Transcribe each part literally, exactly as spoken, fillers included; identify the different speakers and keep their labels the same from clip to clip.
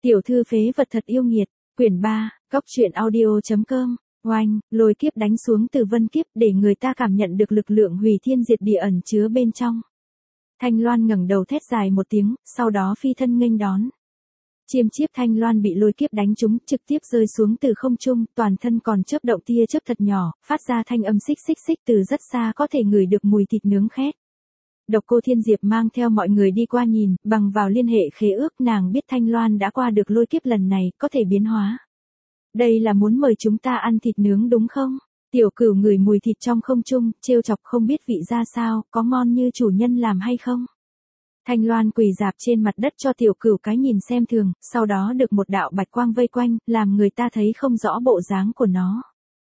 Speaker 1: Tiểu thư phế vật thật yêu nghiệt, quyển ba, góc truyện audio.com, oanh, lôi kiếp đánh xuống từ vân kiếp để người ta cảm nhận được lực lượng hủy thiên diệt địa ẩn chứa bên trong. Thanh Loan ngẩng đầu thét dài một tiếng, sau đó phi thân nghênh đón. Chiêm chiếp Thanh Loan bị lôi kiếp đánh trúng, trực tiếp rơi xuống từ không trung, toàn thân còn chớp động tia chớp thật nhỏ, phát ra thanh âm xích xích xích từ rất xa có thể ngửi được mùi thịt nướng khét. Độc Cô Thiên Diệp mang theo mọi người đi qua nhìn, bằng vào liên hệ khế ước nàng biết Thanh Loan đã qua được lôi kiếp lần này, có thể biến hóa. Đây là muốn mời chúng ta ăn thịt nướng đúng không? Tiểu Cửu ngửi mùi thịt trong không trung, trêu chọc không biết vị ra sao, có ngon như chủ nhân làm hay không? Thanh Loan quỳ dạp trên mặt đất cho Tiểu Cửu cái nhìn xem thường, sau đó được một đạo bạch quang vây quanh, làm người ta thấy không rõ bộ dáng của nó.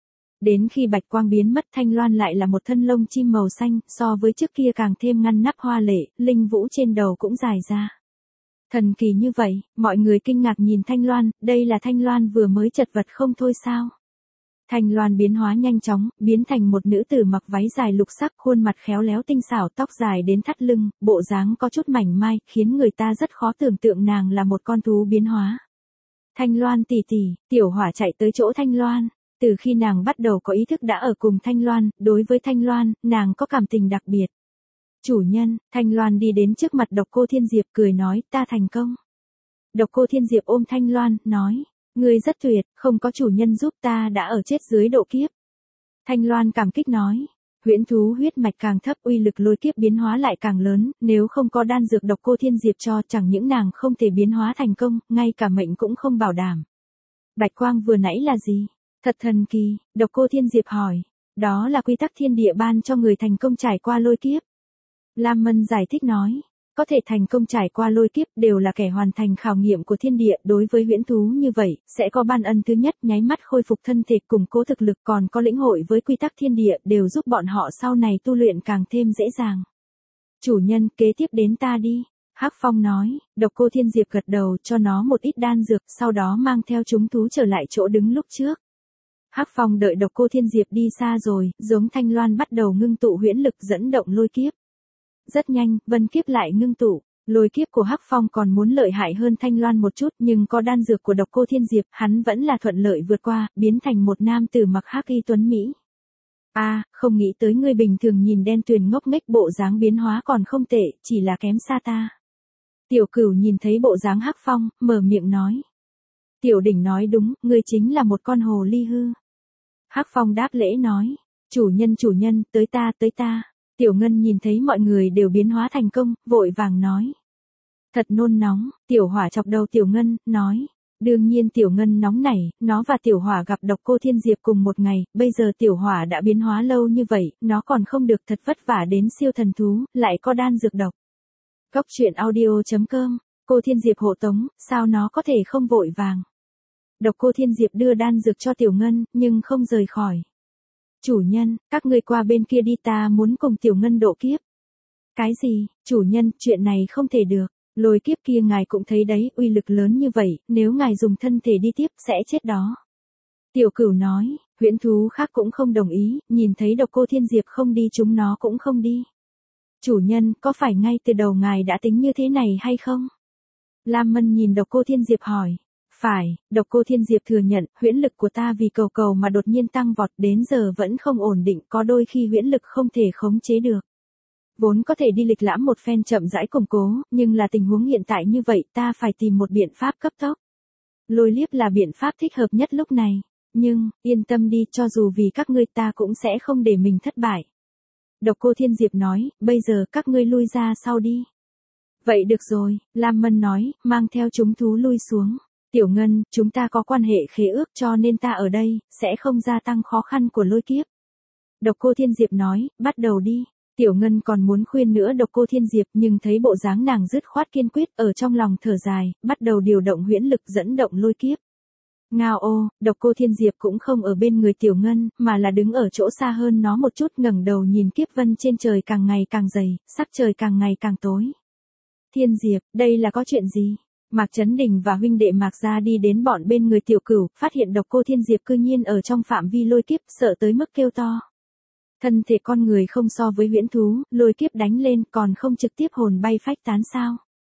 Speaker 1: Đến khi bạch quang biến mất, Thanh Loan lại là một thân lông chim màu xanh, so với trước kia càng thêm ngăn nắp hoa lệ, linh vũ trên đầu cũng dài ra. Thần kỳ như vậy, mọi người kinh ngạc nhìn Thanh Loan, đây là Thanh Loan vừa mới chật vật không thôi sao? Thanh Loan biến hóa nhanh chóng, biến thành một nữ tử mặc váy dài lục sắc, khuôn mặt khéo léo tinh xảo, tóc dài đến thắt lưng, bộ dáng có chút mảnh mai, khiến người ta rất khó tưởng tượng nàng là một con thú biến hóa. Thanh Loan tỷ tỷ, Tiểu Hỏa chạy tới chỗ Thanh Loan. Từ khi nàng bắt đầu có ý thức đã ở cùng Thanh Loan, đối với Thanh Loan, nàng có cảm tình đặc biệt. Chủ nhân, Thanh Loan đi đến trước mặt Độc Cô Thiên Diệp cười nói, ta thành công. Độc Cô Thiên Diệp ôm Thanh Loan, nói, ngươi rất tuyệt, không có chủ nhân giúp ta đã ở chết dưới độ kiếp. Thanh Loan cảm kích nói, huyễn thú huyết mạch càng thấp uy lực lôi kiếp biến hóa lại càng lớn, nếu không có đan dược Độc Cô Thiên Diệp cho chẳng những nàng không thể biến hóa thành công, ngay cả mệnh cũng không bảo đảm. Bạch quang vừa nãy là gì? Thật thần kỳ, Độc Cô Thiên Diệp hỏi, đó là quy tắc thiên địa ban cho người thành công trải qua lôi kiếp. Lam Mân giải thích nói, có thể thành công trải qua lôi kiếp đều là kẻ hoàn thành khảo nghiệm của thiên địa, đối với huyễn thú như vậy, sẽ có ban ân thứ nhất nháy mắt khôi phục thân thể củng cố thực lực, còn có lĩnh hội với quy tắc thiên địa đều giúp bọn họ sau này tu luyện càng thêm dễ dàng. Chủ nhân, kế tiếp đến ta đi. Hắc Phong nói, Độc Cô Thiên Diệp gật đầu cho nó một ít đan dược, sau đó mang theo chúng thú trở lại chỗ đứng lúc trước. Hắc Phong đợi Độc Cô Thiên Diệp đi xa rồi, giống Thanh Loan bắt đầu ngưng tụ huyễn lực dẫn động lôi kiếp. Rất nhanh, vân kiếp lại ngưng tụ, lôi kiếp của Hắc Phong còn muốn lợi hại hơn Thanh Loan một chút, nhưng có đan dược của Độc Cô Thiên Diệp, hắn vẫn là thuận lợi vượt qua, biến thành một nam tử mặc hắc y tuấn mỹ. A, à, không nghĩ tới ngươi bình thường nhìn đen tuyền ngốc nghếch bộ dáng biến hóa còn không tệ, chỉ là kém xa ta. Tiểu Cửu nhìn thấy bộ dáng Hắc Phong, mở miệng nói. Tiểu Đỉnh nói đúng, ngươi chính là một con hồ ly hư. Hắc Phong đáp lễ nói, chủ nhân chủ nhân, tới ta tới ta. Tiểu Ngân nhìn thấy mọi người đều biến hóa thành công, vội vàng nói. Thật nôn nóng, Tiểu Hỏa chọc đầu Tiểu Ngân, nói. Đương nhiên Tiểu Ngân nóng nảy, nó và Tiểu Hỏa gặp Độc Cô Thiên Diệp cùng một ngày, bây giờ Tiểu Hỏa đã biến hóa lâu như vậy, nó còn không được thật vất vả đến siêu thần thú, lại có đan dược độc. Góc truyện audio.com, cô Thiên Diệp hộ tống, sao nó có thể không vội vàng. Độc Cô Thiên Diệp đưa đan dược cho Tiểu Ngân, nhưng không rời khỏi. Chủ nhân, các ngươi qua bên kia đi, ta muốn cùng Tiểu Ngân độ kiếp. Cái gì, chủ nhân, chuyện này không thể được, lôi kiếp kia ngài cũng thấy đấy, uy lực lớn như vậy, nếu ngài dùng thân thể đi tiếp, sẽ chết đó. Tiểu Cửu nói, huyễn thú khác cũng không đồng ý, nhìn thấy Độc Cô Thiên Diệp không đi chúng nó cũng không đi. Chủ nhân, có phải ngay từ đầu ngài đã tính như thế này hay không? Lam Mân nhìn Độc Cô Thiên Diệp hỏi. Phải, Độc Cô Thiên Diệp thừa nhận, huyễn lực của ta vì cầu cầu mà đột nhiên tăng vọt đến giờ vẫn không ổn định, có đôi khi huyễn lực không thể khống chế được. Vốn có thể đi lịch lãm một phen chậm rãi củng cố, nhưng là tình huống hiện tại như vậy, ta phải tìm một biện pháp cấp tốc. Lôi liếp là biện pháp thích hợp nhất lúc này, nhưng, yên tâm đi, cho dù vì các ngươi ta cũng sẽ không để mình thất bại. Độc Cô Thiên Diệp nói, bây giờ các ngươi lui ra sau đi. Vậy được rồi, Lam Mân nói, mang theo chúng thú lui xuống. Tiểu Ngân, chúng ta có quan hệ khế ước cho nên ta ở đây, sẽ không gia tăng khó khăn của lôi kiếp. Độc Cô Thiên Diệp nói, bắt đầu đi. Tiểu Ngân còn muốn khuyên nữa Độc Cô Thiên Diệp nhưng thấy bộ dáng nàng dứt khoát kiên quyết ở trong lòng thở dài, bắt đầu điều động huyễn lực dẫn động lôi kiếp. Ngao ô, Độc Cô Thiên Diệp cũng không ở bên người Tiểu Ngân, mà là đứng ở chỗ xa hơn nó một chút ngẩng đầu nhìn kiếp vân trên trời càng ngày càng dày, sắc trời càng ngày càng tối. Thiên Diệp, đây là có chuyện gì? Mạc Chấn Đình và huynh đệ Mạc Gia đi đến bọn bên người Tiểu Cửu, phát hiện Độc Cô Thiên Diệp cư nhiên ở trong phạm vi lôi kiếp, sợ tới mức kêu to. Thân thể con người không so với huyễn thú, lôi kiếp đánh lên còn không trực tiếp hồn bay phách tán sao?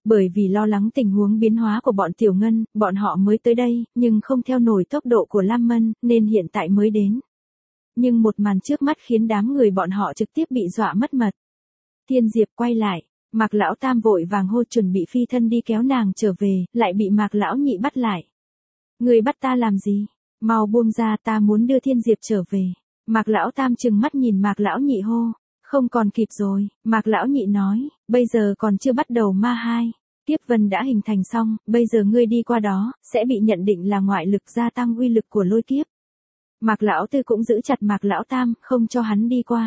Speaker 1: Bởi vì lo lắng tình huống biến hóa của bọn Tiểu Ngân, bọn họ mới tới đây, nhưng không theo nổi tốc độ của Lam Mân, nên hiện tại mới đến. Nhưng một màn trước mắt khiến đám người bọn họ trực tiếp bị dọa mất mật. Thiên Diệp quay lại, Mạc Lão Tam vội vàng hô chuẩn bị phi thân đi kéo nàng trở về, lại bị Mạc Lão Nhị bắt lại. Người bắt ta làm gì? Mau buông ra, ta muốn đưa Thiên Diệp trở về. Mạc Lão Tam trừng mắt nhìn Mạc Lão Nhị hô. Không còn kịp rồi, Mạc Lão Nhị nói, bây giờ còn chưa bắt đầu ma hai. Kiếp vân đã hình thành xong, bây giờ ngươi đi qua đó, sẽ bị nhận định là ngoại lực gia tăng uy lực của lôi kiếp. Mạc Lão Tư cũng giữ chặt Mạc Lão Tam, không cho hắn đi qua.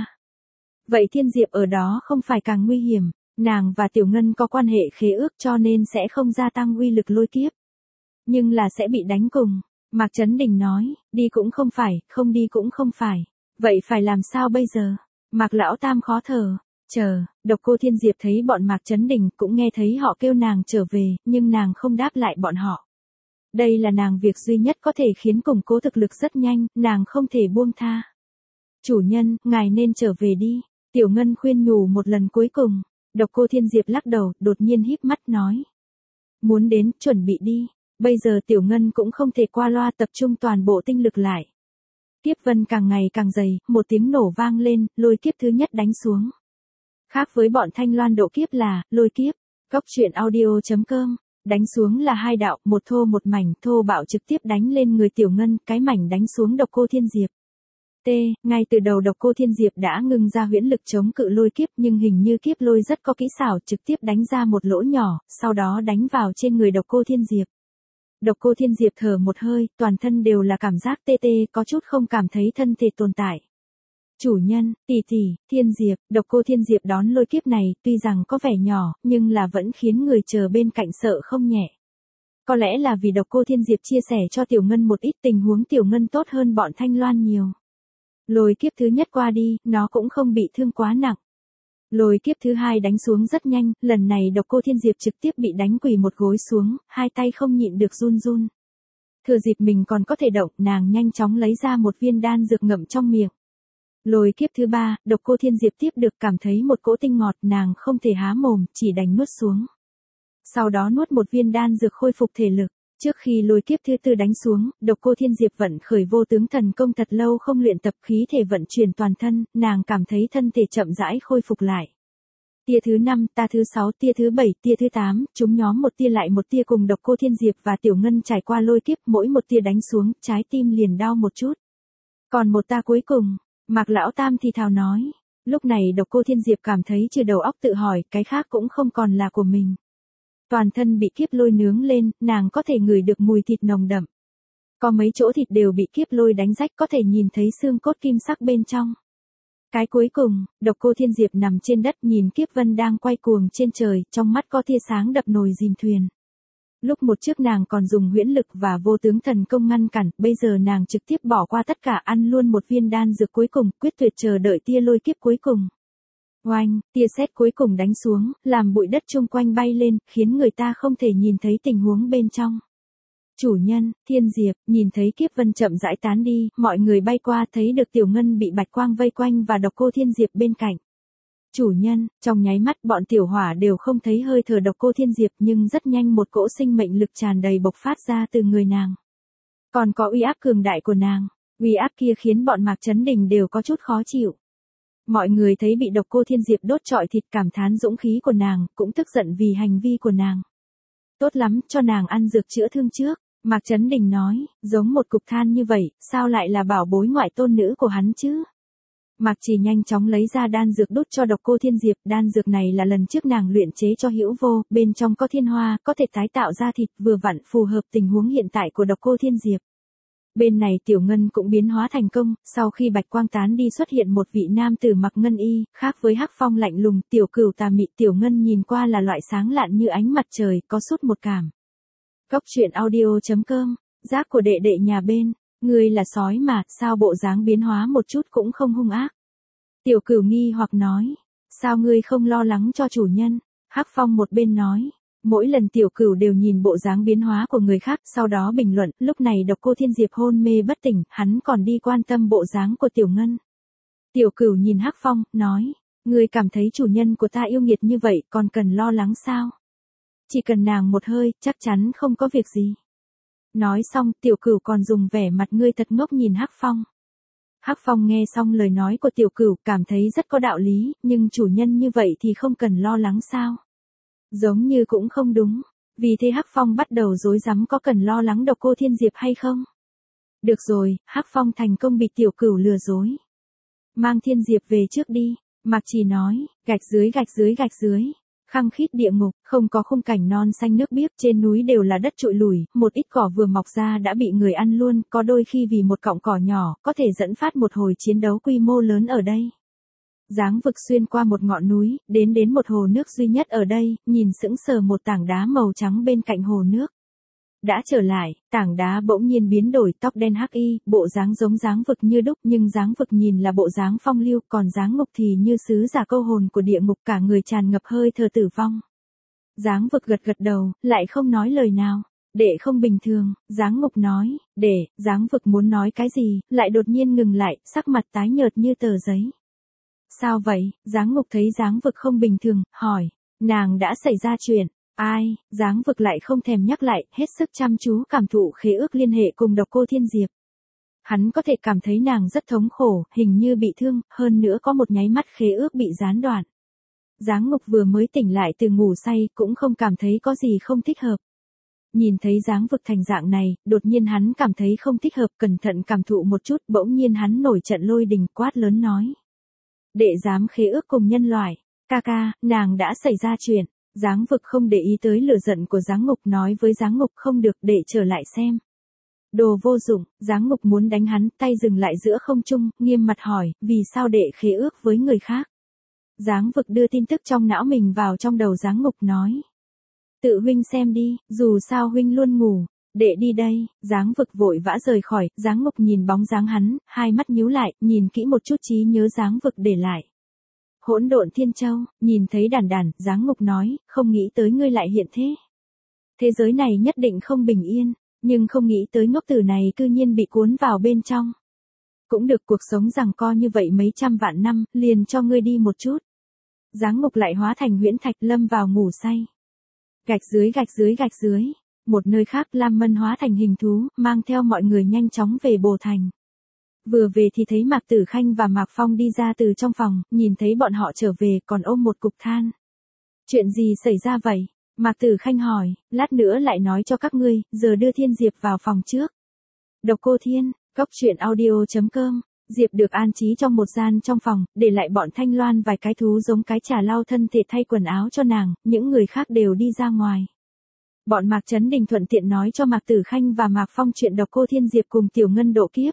Speaker 1: Vậy Thiên Diệp ở đó không phải càng nguy hiểm, nàng và Tiểu Ngân có quan hệ khế ước cho nên sẽ không gia tăng uy lực lôi kiếp. Nhưng là sẽ bị đánh cùng. Mạc Chấn Đình nói, đi cũng không phải, không đi cũng không phải. Vậy phải làm sao bây giờ? Mạc Lão Tam khó thở. Chờ, Độc Cô Thiên Diệp thấy bọn Mạc Chấn Đình cũng nghe thấy họ kêu nàng trở về, nhưng nàng không đáp lại bọn họ. Đây là nàng việc duy nhất có thể khiến củng cố thực lực rất nhanh, nàng không thể buông tha. Chủ nhân, ngài nên trở về đi. Tiểu Ngân khuyên nhủ một lần cuối cùng. Độc Cô Thiên Diệp lắc đầu, đột nhiên híp mắt nói. Muốn đến, chuẩn bị đi. Bây giờ Tiểu Ngân cũng không thể qua loa, tập trung toàn bộ tinh lực lại. Kiếp vân càng ngày càng dày, một tiếng nổ vang lên, lôi kiếp thứ nhất đánh xuống. Khác với bọn Thanh Loan độ kiếp là, lôi kiếp, Cóc Truyện Audio chấm com, đánh xuống là hai đạo, một thô một mảnh, thô bạo trực tiếp đánh lên người Tiểu Ngân, cái mảnh đánh xuống Độc Cô Thiên Diệp. T, ngay từ đầu Độc Cô Thiên Diệp đã ngưng ra huyễn lực chống cự lôi kiếp, nhưng hình như kiếp lôi rất có kỹ xảo, trực tiếp đánh ra một lỗ nhỏ, sau đó đánh vào trên người Độc Cô Thiên Diệp. Độc Cô Thiên Diệp thở một hơi, toàn thân đều là cảm giác tê tê, có chút không cảm thấy thân thể tồn tại. Chủ nhân, tỷ tỷ, Thiên Diệp, Độc Cô Thiên Diệp đón lôi kiếp này, tuy rằng có vẻ nhỏ, nhưng là vẫn khiến người chờ bên cạnh sợ không nhẹ. Có lẽ là vì Độc Cô Thiên Diệp chia sẻ cho Tiểu Ngân một ít tình huống Tiểu Ngân tốt hơn bọn Thanh Loan nhiều. Lôi kiếp thứ nhất qua đi, nó cũng không bị thương quá nặng. Lôi kiếp thứ hai đánh xuống rất nhanh, lần này Độc Cô Thiên Diệp trực tiếp bị đánh quỳ một gối xuống, hai tay không nhịn được run run. Thừa dịp mình còn có thể động, nàng nhanh chóng lấy ra một viên đan dược ngậm trong miệng. Lôi kiếp thứ ba, Độc Cô Thiên Diệp tiếp được cảm thấy một cỗ tinh ngọt, nàng không thể há mồm, chỉ đành nuốt xuống. Sau đó nuốt một viên đan dược khôi phục thể lực. Trước khi lôi kiếp thứ tư đánh xuống, Độc Cô Thiên Diệp vận khởi vô tướng thần công, thật lâu không luyện tập, khí thể vận chuyển toàn thân, nàng cảm thấy thân thể chậm rãi khôi phục lại. Tia thứ năm, ta thứ sáu, tia thứ bảy, tia thứ tám, chúng nhóm một tia lại một tia cùng Độc Cô Thiên Diệp và Tiểu Ngân trải qua lôi kiếp, mỗi một tia đánh xuống, trái tim liền đau một chút. Còn một ta cuối cùng, Mạc Lão Tam thì thào nói. Lúc này Độc Cô Thiên Diệp cảm thấy trừ đầu óc tự hỏi, cái khác cũng không còn là của mình. Toàn thân bị kiếp lôi nướng lên, nàng có thể ngửi được mùi thịt nồng đậm. Có mấy chỗ thịt đều bị kiếp lôi đánh rách, có thể nhìn thấy xương cốt kim sắc bên trong. Cái cuối cùng, Độc Cô Thiên Diệp nằm trên đất nhìn kiếp vân đang quay cuồng trên trời, trong mắt có tia sáng đập nồi dìm thuyền. Lúc một trước nàng còn dùng huyễn lực và vô tướng thần công ngăn cản, bây giờ nàng trực tiếp bỏ qua tất cả, ăn luôn một viên đan dược cuối cùng, quyết tuyệt chờ đợi tia lôi kiếp cuối cùng. Oanh, tia sét cuối cùng đánh xuống, làm bụi đất chung quanh bay lên, khiến người ta không thể nhìn thấy tình huống bên trong. Chủ nhân, Thiên Diệp, nhìn thấy kiếp vân chậm rãi tán đi, mọi người bay qua thấy được Tiểu Ngân bị bạch quang vây quanh và Độc Cô Thiên Diệp bên cạnh. Chủ nhân, trong nháy mắt bọn tiểu hỏa đều không thấy hơi thở Độc Cô Thiên Diệp, nhưng rất nhanh một cỗ sinh mệnh lực tràn đầy bộc phát ra từ người nàng. Còn có uy áp cường đại của nàng, uy áp kia khiến bọn Mạc Chấn Đình đều có chút khó chịu. Mọi người thấy bị Độc Cô Thiên Diệp đốt trọi thịt, cảm thán dũng khí của nàng, cũng tức giận vì hành vi của nàng. Tốt lắm, cho nàng ăn dược chữa thương trước. Mạc Chấn Đình nói, giống một cục than như vậy, sao lại là bảo bối ngoại tôn nữ của hắn chứ? Mạc Trì nhanh chóng lấy ra đan dược đút cho Độc Cô Thiên Diệp, đan dược này là lần trước nàng luyện chế cho Hữu Vô, bên trong có thiên hoa, có thể tái tạo ra thịt, vừa vặn phù hợp tình huống hiện tại của Độc Cô Thiên Diệp. Bên này Tiểu Ngân cũng biến hóa thành công, sau khi bạch quang tán đi xuất hiện một vị nam tử mặc ngân y, khác với Hắc Phong lạnh lùng, Tiểu Cửu tà mị, Tiểu Ngân nhìn qua là loại sáng lạn như ánh mặt trời, có sút một cảm. Cóc Truyện Audio chấm com, giác của đệ đệ nhà bên, ngươi là sói mà, sao bộ dáng biến hóa một chút cũng không hung ác. Tiểu Cửu nghi hoặc nói, sao ngươi không lo lắng cho chủ nhân? Hắc Phong một bên nói, mỗi lần Tiểu Cửu đều nhìn bộ dáng biến hóa của người khác, sau đó bình luận, lúc này Độc Cô Thiên Diệp hôn mê bất tỉnh, hắn còn đi quan tâm bộ dáng của Tiểu Ngân. Tiểu Cửu nhìn Hắc Phong, nói, ngươi cảm thấy chủ nhân của ta yêu nghiệt như vậy, còn cần lo lắng sao? chỉ cần nàng một hơi, chắc chắn không có việc gì. Nói xong, Tiểu Cửu còn dùng vẻ mặt ngươi thật ngốc nhìn Hắc Phong. Hắc Phong nghe xong lời nói của Tiểu Cửu, cảm thấy rất có đạo lý, nhưng chủ nhân như vậy thì không cần lo lắng sao? Giống như cũng không đúng. Vì thế Hắc Phong bắt đầu rối rắm có cần lo lắng Độc Cô Thiên Diệp hay không? Được rồi, Hắc Phong thành công bị Tiểu Cửu lừa dối. Mang Thiên Diệp về trước đi, Mạc Trì nói, gạch dưới gạch dưới gạch dưới. Khăng khít địa ngục, không có khung cảnh non xanh nước biếc, trên núi đều là đất trụi lủi, một ít cỏ vừa mọc ra đã bị người ăn luôn, có đôi khi vì một cọng cỏ nhỏ, có thể dẫn phát một hồi chiến đấu quy mô lớn ở đây. Giáng vực xuyên qua một ngọn núi, đến đến một hồ nước duy nhất ở đây, nhìn sững sờ một tảng đá màu trắng bên cạnh hồ nước. Đã trở lại, tảng đá bỗng nhiên biến đổi, tóc đen hắc y, bộ dáng giống Giáng vực như đúc, nhưng Giáng vực nhìn là bộ dáng phong lưu, còn Giáng ngục thì như sứ giả câu hồn của địa ngục, cả người tràn ngập hơi thở tử vong. Giáng vực gật gật đầu, lại không nói lời nào. Đệ không bình thường, Giáng ngục nói, đệ, Giáng vực muốn nói cái gì, lại đột nhiên ngừng lại, sắc mặt tái nhợt như tờ giấy. Sao vậy? Giáng ngục thấy Giáng vực không bình thường, hỏi, nàng đã xảy ra chuyện. Ai? Giáng vực lại không thèm nhắc lại, hết sức chăm chú cảm thụ khế ước liên hệ cùng Độc Cô Thiên Diệp. Hắn có thể cảm thấy nàng rất thống khổ, hình như bị thương, hơn nữa có một nháy mắt khế ước bị gián đoạn. Giáng ngục vừa mới tỉnh lại từ ngủ say, cũng không cảm thấy có gì không thích hợp. Nhìn thấy Giáng vực thành dạng này, đột nhiên hắn cảm thấy không thích hợp, cẩn thận cảm thụ một chút, bỗng nhiên hắn nổi trận lôi đình, quát lớn nói. Đệ dám khế ước cùng nhân loại, ca ca, nàng đã xảy ra chuyện. Giáng vực không để ý tới lửa giận của Giáng ngục, nói với Giáng ngục không được, để trở lại xem. Đồ vô dụng, Giáng ngục muốn đánh hắn, tay dừng lại giữa không trung, nghiêm mặt hỏi, vì sao đệ khế ước với người khác? Giáng vực đưa tin tức trong não mình vào trong đầu Giáng ngục nói. Tự huynh xem đi, dù sao huynh luôn ngủ, đệ đi đây. Giáng vực vội vã rời khỏi, Giáng ngục nhìn bóng dáng hắn, hai mắt nhíu lại, nhìn kỹ một chút trí nhớ Giáng vực để lại. Hỗn độn thiên châu, nhìn thấy đàn đàn, Giáng ngục nói, không nghĩ tới ngươi lại hiện thế. Thế giới này nhất định không bình yên, nhưng không nghĩ tới ngốc tử này cư nhiên bị cuốn vào bên trong. Cũng được, cuộc sống giằng co như vậy mấy trăm vạn năm, liền cho ngươi đi một chút. Giáng ngục lại hóa thành huyễn thạch, lâm vào ngủ say. Gạch dưới gạch dưới gạch dưới, một nơi khác Lam Mân hóa thành hình thú, mang theo mọi người nhanh chóng về Bồ Thành. Vừa về thì thấy Mạc Tử Khanh và Mạc Phong đi ra từ trong phòng, nhìn thấy bọn họ trở về còn ôm một cục than. Chuyện gì xảy ra vậy? Mạc Tử Khanh hỏi, lát nữa lại nói cho các ngươi, giờ đưa Thiên Diệp vào phòng trước. Độc Cô Thiên, Cốc Truyện Audio chấm com. Diệp được an trí trong một gian trong phòng, để lại bọn Thanh Loan vài cái thú giống cái trà lau thân thể thay quần áo cho nàng, những người khác đều đi ra ngoài. Bọn Mạc Chấn Đình thuận tiện nói cho Mạc Tử Khanh và Mạc Phong chuyện Độc Cô Thiên Diệp cùng Tiểu Ngân độ kiếp.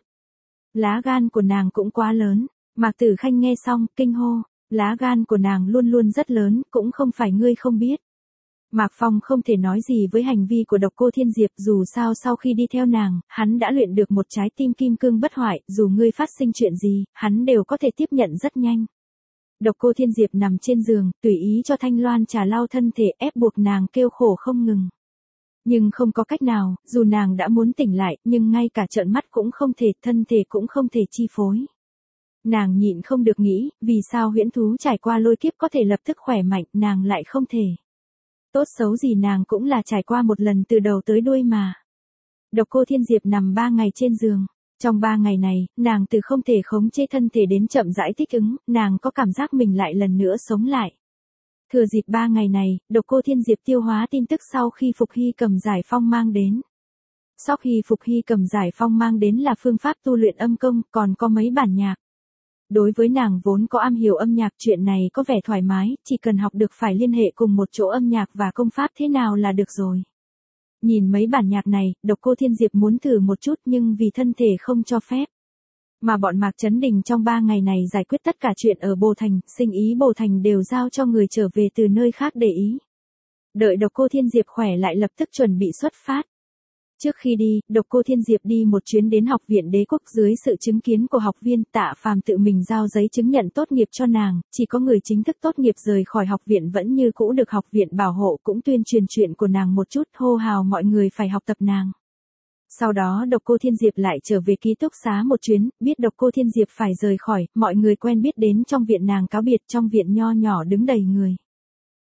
Speaker 1: Lá gan của nàng cũng quá lớn. Mạc Tử Khanh nghe xong, kinh hô. Lá gan của nàng luôn luôn rất lớn, cũng không phải ngươi không biết. Mạc Phong không thể nói gì với hành vi của Độc Cô Thiên Diệp, dù sao sau khi đi theo nàng, hắn đã luyện được một trái tim kim cương bất hoại, dù ngươi phát sinh chuyện gì, hắn đều có thể tiếp nhận rất nhanh. Độc Cô Thiên Diệp nằm trên giường, tùy ý cho Thanh Loan trà lau thân thể, ép buộc nàng kêu khổ không ngừng. Nhưng không có cách nào, dù nàng đã muốn tỉnh lại, nhưng ngay cả trợn mắt cũng không thể, thân thể cũng không thể chi phối. Nàng nhịn không được nghĩ, vì sao huyễn thú trải qua lôi kiếp có thể lập tức khỏe mạnh, nàng lại không thể. Tốt xấu gì nàng cũng là trải qua một lần từ đầu tới đuôi mà. Độc Cô Thiên Diệp nằm ba ngày trên giường. Trong ba ngày này, nàng từ không thể khống chế thân thể đến chậm rãi thích ứng, nàng có cảm giác mình lại lần nữa sống lại. Thừa dịp ba ngày này, Độc Cô Thiên Diệp tiêu hóa tin tức sau khi Phục Hy Cầm Giải Phong mang đến. Sau khi Phục Hy Cầm Giải Phong mang đến là phương pháp tu luyện âm công, còn có mấy bản nhạc. Đối với nàng vốn có am hiểu âm nhạc, chuyện này có vẻ thoải mái, chỉ cần học được phải liên hệ cùng một chỗ âm nhạc và công pháp thế nào là được rồi. Nhìn mấy bản nhạc này, Độc Cô Thiên Diệp muốn thử một chút nhưng vì thân thể không cho phép. Mà bọn Mạc Chấn Đình trong ba ngày này giải quyết tất cả chuyện ở Bồ Thành, sinh ý Bồ Thành đều giao cho người trở về từ nơi khác để ý. Đợi Độc Cô Thiên Diệp khỏe lại lập tức chuẩn bị xuất phát. Trước khi đi, Độc Cô Thiên Diệp đi một chuyến đến Học viện Đế Quốc, dưới sự chứng kiến của học viên, Tạ Phàm tự mình giao giấy chứng nhận tốt nghiệp cho nàng, chỉ có người chính thức tốt nghiệp rời khỏi học viện vẫn như cũ được học viện bảo hộ, cũng tuyên truyền chuyện của nàng một chút, hô hào mọi người phải học tập nàng. Sau đó Độc Cô Thiên Diệp lại trở về ký túc xá một chuyến, biết Độc Cô Thiên Diệp phải rời khỏi, mọi người quen biết đến trong viện nàng cáo biệt, trong viện nho nhỏ đứng đầy người.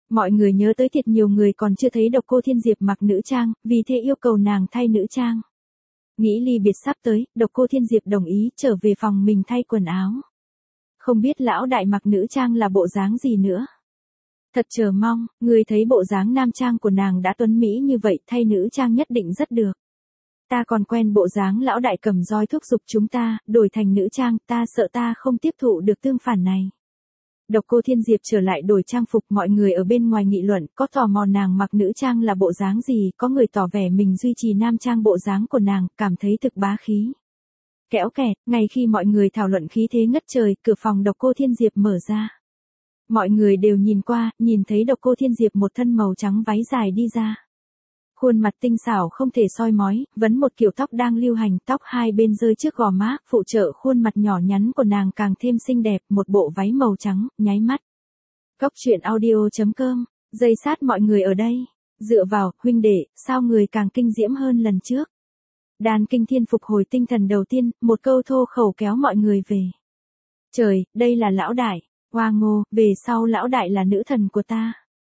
Speaker 1: Mọi người nhớ tới thiệt nhiều người còn chưa thấy Độc Cô Thiên Diệp mặc nữ trang, vì thế yêu cầu nàng thay nữ trang. Nghĩ ly biệt sắp tới, Độc Cô Thiên Diệp đồng ý trở về phòng mình thay quần áo. Không biết lão đại mặc nữ trang là bộ dáng gì nữa. Thật chờ mong, người thấy bộ dáng nam trang của nàng đã tuấn mỹ như vậy, thay nữ trang nhất định rất được. Ta còn quen bộ dáng lão đại cầm roi thúc giục chúng ta, đổi thành nữ trang, ta sợ ta không tiếp thụ được tương phản này. Độc Cô Thiên Diệp trở lại đổi trang phục, mọi người ở bên ngoài nghị luận, có tò mò nàng mặc nữ trang là bộ dáng gì, có người tỏ vẻ mình duy trì nam trang bộ dáng của nàng, cảm thấy thực bá khí. Kéo kẹt, ngay khi mọi người thảo luận khí thế ngất trời, cửa phòng Độc Cô Thiên Diệp mở ra. Mọi người đều nhìn qua, nhìn thấy Độc Cô Thiên Diệp một thân màu trắng váy dài đi ra. Khuôn mặt tinh xảo không thể soi mói, vấn một kiểu tóc đang lưu hành, tóc hai bên rơi trước gò má, phụ trợ khuôn mặt nhỏ nhắn của nàng càng thêm xinh đẹp, một bộ váy màu trắng, nháy mắt. Góc truyện audio chấm com, dây sát mọi người ở đây. Dựa vào, huynh đệ, sao người càng kinh diễm hơn lần trước. Đan Kinh Thiên phục hồi tinh thần đầu tiên, một câu thô khẩu kéo mọi người về. Trời, đây là lão đại. Hoa ngô, về sau lão đại là nữ thần của ta.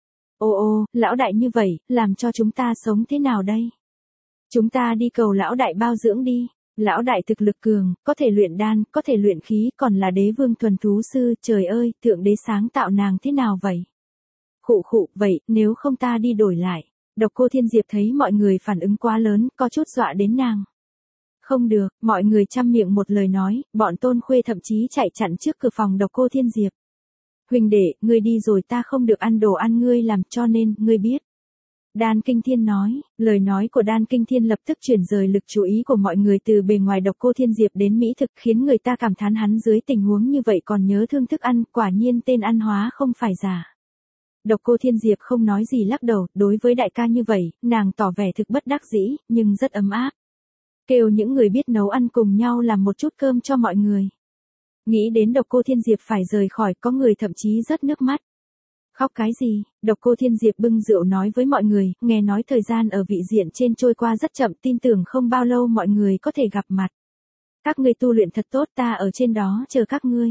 Speaker 1: Ô ô, lão đại như vậy, làm cho chúng ta sống thế nào đây? Chúng ta đi cầu lão đại bao dưỡng đi. Lão đại thực lực cường, có thể luyện đan, có thể luyện khí, còn là đế vương thuần thú sư, trời ơi, thượng đế sáng tạo nàng thế nào vậy? Khụ khụ, vậy, nếu không ta đi đổi lại. Độc Cô Thiên Diệp thấy mọi người phản ứng quá lớn, có chút dọa đến nàng. Không được, mọi người chăm miệng một lời nói, bọn Tôn Khuê thậm chí chạy chặn trước cửa phòng Độc Cô Thiên Diệp. Huynh đệ, ngươi đi rồi ta không được ăn đồ ăn ngươi làm, cho nên, ngươi biết. Đan Kinh Thiên nói, lời nói của Đan Kinh Thiên lập tức chuyển rời lực chú ý của mọi người từ bề ngoài Độc Cô Thiên Diệp đến mỹ thực, khiến người ta cảm thán hắn dưới tình huống như vậy còn nhớ thương thức ăn, quả nhiên tên ăn hóa không phải giả. Độc Cô Thiên Diệp không nói gì lắc đầu, đối với đại ca như vậy, nàng tỏ vẻ thực bất đắc dĩ, nhưng rất ấm áp. Kêu những người biết nấu ăn cùng nhau làm một chút cơm cho mọi người. Nghĩ đến Độc Cô Thiên Diệp phải rời khỏi, có người thậm chí rớt nước mắt. Khóc cái gì? Độc Cô Thiên Diệp bưng rượu nói với mọi người, nghe nói thời gian ở vị diện trên trôi qua rất chậm, tin tưởng không bao lâu mọi người có thể gặp mặt. Các ngươi tu luyện thật tốt, ta ở trên đó chờ các ngươi.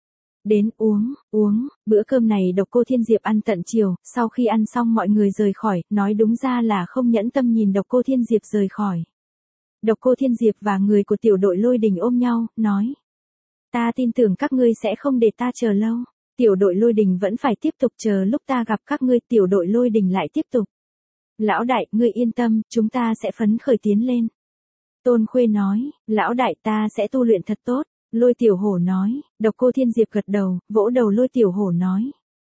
Speaker 1: Đến uống, uống, bữa cơm này Độc Cô Thiên Diệp ăn tận chiều, sau khi ăn xong mọi người rời khỏi, nói đúng ra là không nhẫn tâm nhìn Độc Cô Thiên Diệp rời khỏi. Độc Cô Thiên Diệp và người của tiểu đội Lôi Đình ôm nhau, nói. Ta tin tưởng các ngươi sẽ không để ta chờ lâu. Tiểu đội Lôi Đình vẫn phải tiếp tục chờ lúc ta gặp các ngươi, tiểu đội Lôi Đình lại tiếp tục. Lão đại, ngươi yên tâm, chúng ta sẽ phấn khởi tiến lên. Tôn Khuê nói, lão đại ta sẽ tu luyện thật tốt. Lôi Tiểu Hổ nói, Độc Cô Thiên Diệp gật đầu, vỗ đầu Lôi Tiểu Hổ nói.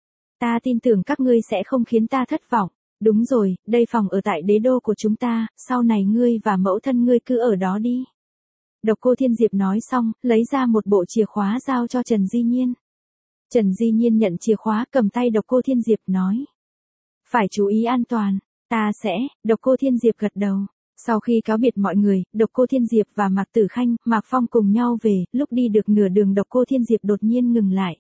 Speaker 1: Ta tin tưởng các ngươi sẽ không khiến ta thất vọng. Đúng rồi, đây phòng ở tại đế đô của chúng ta, sau này ngươi và mẫu thân ngươi cứ ở đó đi. Độc Cô Thiên Diệp nói xong, lấy ra một bộ chìa khóa giao cho Trần Di Nhiên. Trần Di Nhiên nhận chìa khóa cầm tay Độc Cô Thiên Diệp nói. Phải chú ý an toàn, ta sẽ, Độc Cô Thiên Diệp gật đầu. Sau khi cáo biệt mọi người, Độc Cô Thiên Diệp và Mạc Tử Khanh, Mạc Phong cùng nhau về, lúc đi được nửa đường Độc Cô Thiên Diệp đột nhiên ngừng lại.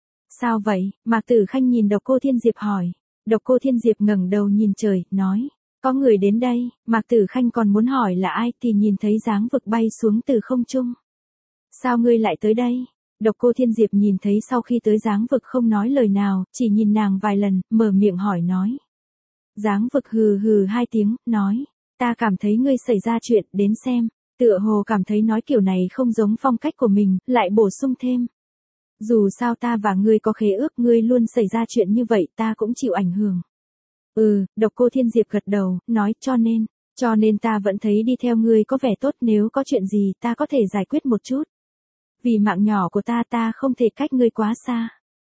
Speaker 1: Sao vậy? Mạc Tử Khanh nhìn Độc Cô Thiên Diệp hỏi. Độc Cô Thiên Diệp ngẩng đầu nhìn trời, nói. Có người đến đây, Mạc Tử Khanh còn muốn hỏi là ai thì nhìn thấy dáng vực bay xuống từ không trung. Sao ngươi lại tới đây? Độc Cô Thiên Diệp nhìn thấy sau khi tới dáng vực không nói lời nào, chỉ nhìn nàng vài lần, mở miệng hỏi nói. Dáng vực hừ hừ hai tiếng, nói. Ta cảm thấy ngươi xảy ra chuyện, đến xem. Tựa hồ cảm thấy nói kiểu này không giống phong cách của mình, lại bổ sung thêm. Dù sao ta và ngươi có khế ước, ngươi luôn xảy ra chuyện như vậy, ta cũng chịu ảnh hưởng. Ừ, Độc Cô Thiên Diệp gật đầu, nói cho nên, cho nên ta vẫn thấy đi theo ngươi có vẻ tốt, nếu có chuyện gì ta có thể giải quyết một chút. Vì mạng nhỏ của ta ta không thể cách ngươi quá xa.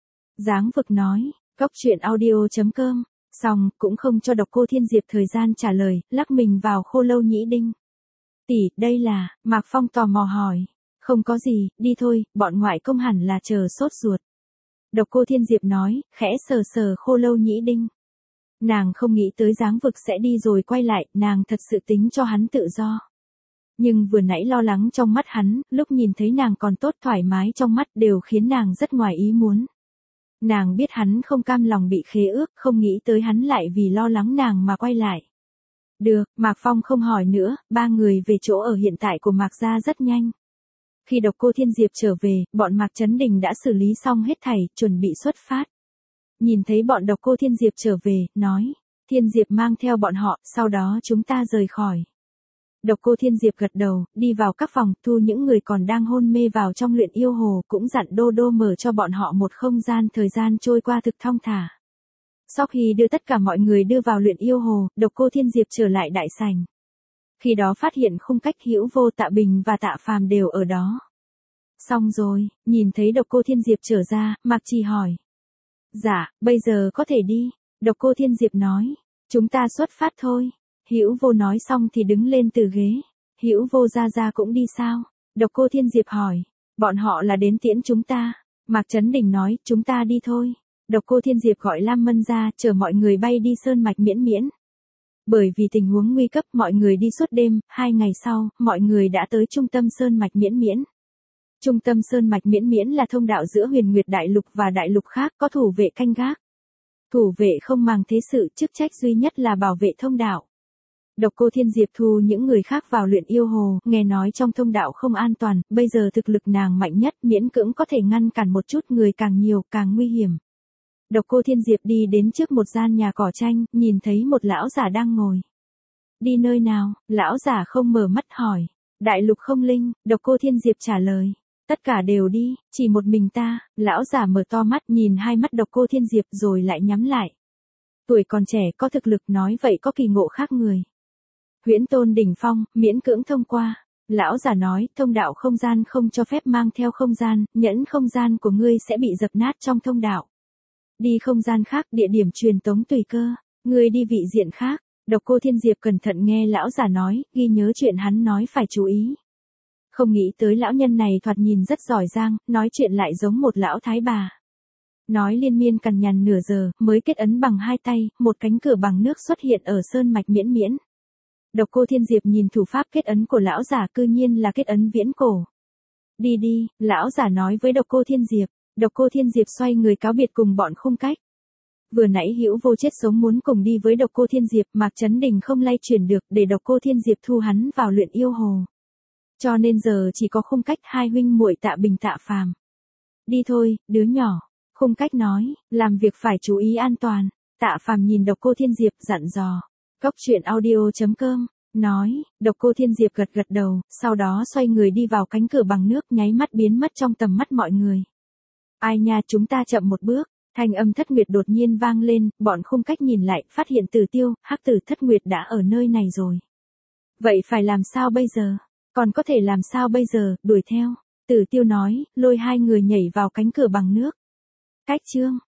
Speaker 1: Dáng vực nói, góc truyện audio chấm com, xong, cũng không cho Độc Cô Thiên Diệp thời gian trả lời, lắc mình vào Khô Lâu Nhĩ Đinh. Tỷ, đây là, Mạc Phong tò mò hỏi. Không có gì, đi thôi, bọn ngoại công hẳn là chờ sốt ruột. Độc Cô Thiên Diệp nói, khẽ sờ sờ Khô Lâu Nhĩ Đinh. Nàng không nghĩ tới dáng vực sẽ đi rồi quay lại, nàng thật sự tính cho hắn tự do. Nhưng vừa nãy lo lắng trong mắt hắn, lúc nhìn thấy nàng còn tốt thoải mái trong mắt đều khiến nàng rất ngoài ý muốn. Nàng biết hắn không cam lòng bị khế ước, không nghĩ tới hắn lại vì lo lắng nàng mà quay lại. Được, Mạc Phong không hỏi nữa, ba người về chỗ ở hiện tại của Mạc gia rất nhanh. Khi Độc Cô Thiên Diệp trở về, bọn Mạc Chấn Đình đã xử lý xong hết thảy, chuẩn bị xuất phát. nhìn thấy bọn Độc Cô Thiên Diệp trở về, nói. Thiên Diệp mang theo bọn họ, sau đó chúng ta rời khỏi. Độc Cô Thiên Diệp gật đầu, đi vào các phòng, thu những người còn đang hôn mê vào trong luyện yêu hồ, cũng dặn Đô Đô mở cho bọn họ một không gian, thời gian trôi qua thực thong thả. Sau khi đưa tất cả mọi người đưa vào luyện yêu hồ, Độc Cô Thiên Diệp trở lại đại sảnh. Khi đó phát hiện Khung Cách, Hữu Vô, Tạ Bình và Tạ Phàm đều ở đó. Xong rồi, nhìn thấy Độc Cô Thiên Diệp trở ra, Mạc Trì hỏi. Dạ, bây giờ có thể đi. Độc Cô Thiên Diệp nói. Chúng ta xuất phát thôi. Hữu Vô nói xong thì đứng lên từ ghế. Hữu Vô ra ra cũng đi sao? Độc Cô Thiên Diệp hỏi. Bọn họ là đến tiễn chúng ta. Mạc Chấn Đình nói, chúng ta đi thôi. Độc Cô Thiên Diệp gọi Lam Mân ra, chở mọi người bay đi Sơn Mạch Miễn Miễn. Bởi vì tình huống nguy cấp, mọi người đi suốt đêm, hai ngày sau, mọi người đã tới trung tâm Sơn Mạch Miễn Miễn. Trung tâm Sơn Mạch Miễn Miễn là thông đạo giữa Huyền Nguyệt Đại Lục và đại lục khác, có thủ vệ canh gác. Thủ vệ không màng thế sự, chức trách duy nhất là bảo vệ thông đạo. Độc Cô Thiên Diệp thu những người khác vào luyện yêu hồ, nghe nói trong thông đạo không an toàn, bây giờ thực lực nàng mạnh nhất, miễn cưỡng có thể ngăn cản một chút, người càng nhiều, càng nguy hiểm. Độc Cô Thiên Diệp đi đến trước một gian nhà cỏ tranh, nhìn thấy một lão giả đang ngồi. Đi nơi nào? Lão giả không mở mắt hỏi. Đại lục không linh, Độc Cô Thiên Diệp trả lời. Tất cả đều đi, chỉ một mình ta. Lão giả mở to mắt nhìn hai mắt Độc Cô Thiên Diệp rồi lại nhắm lại. Tuổi còn trẻ có thực lực, nói vậy có kỳ ngộ khác người. Huyễn Tôn đỉnh phong, miễn cưỡng thông qua. Lão giả nói, thông đạo không gian không cho phép mang theo không gian, nhẫn không gian của ngươi sẽ bị dập nát trong thông đạo. Đi không gian khác, địa điểm truyền tống tùy cơ, ngươi đi vị diện khác. Độc Cô Thiên Diệp cẩn thận nghe lão giả nói, ghi nhớ chuyện hắn nói phải chú ý. Không nghĩ tới lão nhân này thoạt nhìn rất giỏi giang, nói chuyện lại giống một lão thái bà. Nói liên miên cằn nhằn nửa giờ, mới kết ấn bằng hai tay, một cánh cửa bằng nước xuất hiện ở Sơn Mạch Miễn Miễn. Độc Cô Thiên Diệp nhìn thủ pháp kết ấn của lão giả, cư nhiên là kết ấn viễn cổ. Đi đi, lão giả nói với Độc Cô Thiên Diệp. Độc Cô Thiên Diệp xoay người cáo biệt cùng bọn Khung Cách. Vừa nãy Hữu Vô chết sống muốn cùng đi với Độc Cô Thiên Diệp, Mạc Chấn Đình không lay chuyển được để Độc Cô Thiên Diệp thu hắn vào luyện yêu hồ. Cho nên giờ chỉ có Khung Cách, hai huynh muội Tạ Bình Tạ Phàm. Đi thôi, đứa nhỏ. Khung Cách nói, làm việc phải chú ý an toàn. Tạ Phàm nhìn Độc Cô Thiên Diệp dặn dò. Cốc truyện audio chấm com nói, Độc Cô Thiên Diệp gật gật đầu, sau đó xoay người đi vào cánh cửa bằng nước, nháy mắt biến mất trong tầm mắt mọi người. Ai nha, chúng ta chậm một bước. Thanh âm Thất Nguyệt đột nhiên vang lên, bọn Khung Cách nhìn lại, phát hiện Tử Tiêu, hắc tử Thất Nguyệt đã ở nơi này rồi. Vậy phải làm sao bây giờ? Còn có thể làm sao bây giờ, đuổi theo. Tử Tiêu nói, lôi hai người nhảy vào cánh cửa bằng nước. Cách chương